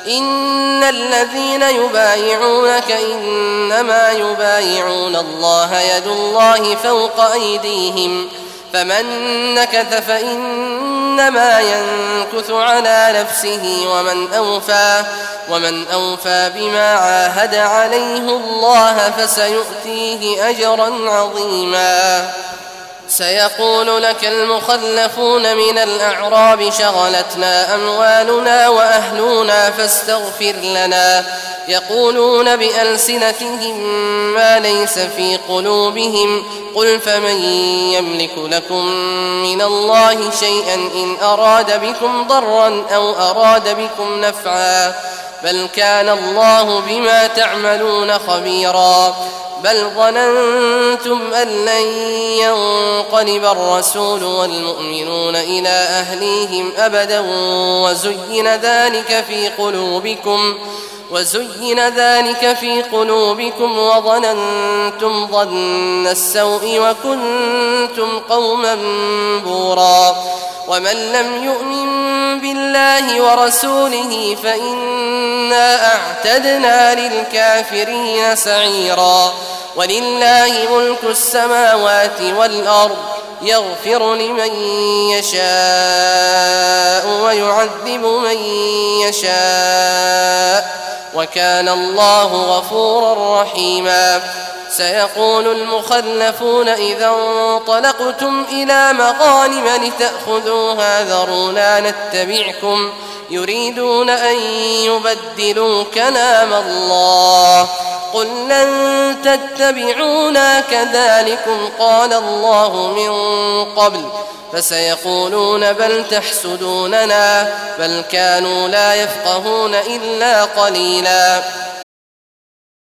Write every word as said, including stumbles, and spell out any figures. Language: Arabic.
إن الذين يبايعونك إنما يبايعون الله يد الله فوق أيديهم فمن نكث فإنما ينكث على نفسه ومن أوفى, ومن أوفى بما عاهد عليه الله فسيؤتيه أجرا عظيما. سيقول لك المخلفون من الأعراب شغلتنا أموالنا وأهلنا فاستغفر لنا يقولون بألسنتهم ما ليس في قلوبهم قل فمن يملك لكم من الله شيئا إن أراد بكم ضرا أو أراد بكم نفعا بل كان الله بما تعملون خبيرا. بل ظننتم أن لن ينقلب الرسول والمؤمنون إلى أهليهم أبدا وزين ذلك في قلوبكم وزين ذلك في قلوبكم وظننتم ظن السوء وكنتم قوما بورا. ومن لم يؤمن بالله ورسوله فإنا أعتدنا للكافرين سعيرا. ولله ملك السماوات والأرض يغفر لمن يشاء ويعذب من يشاء وكان الله غفورا رحيما. سيقول المخلفون إذا انطلقتم إلى مغانم لتأخذوها ذرونا نتبعكم يريدون أن يبدلوا كلام الله قل لن تتبعونا كذلكم قال الله من قبل فسيقولون بل تحسدوننا بل كانوا لا يفقهون إلا قليلا.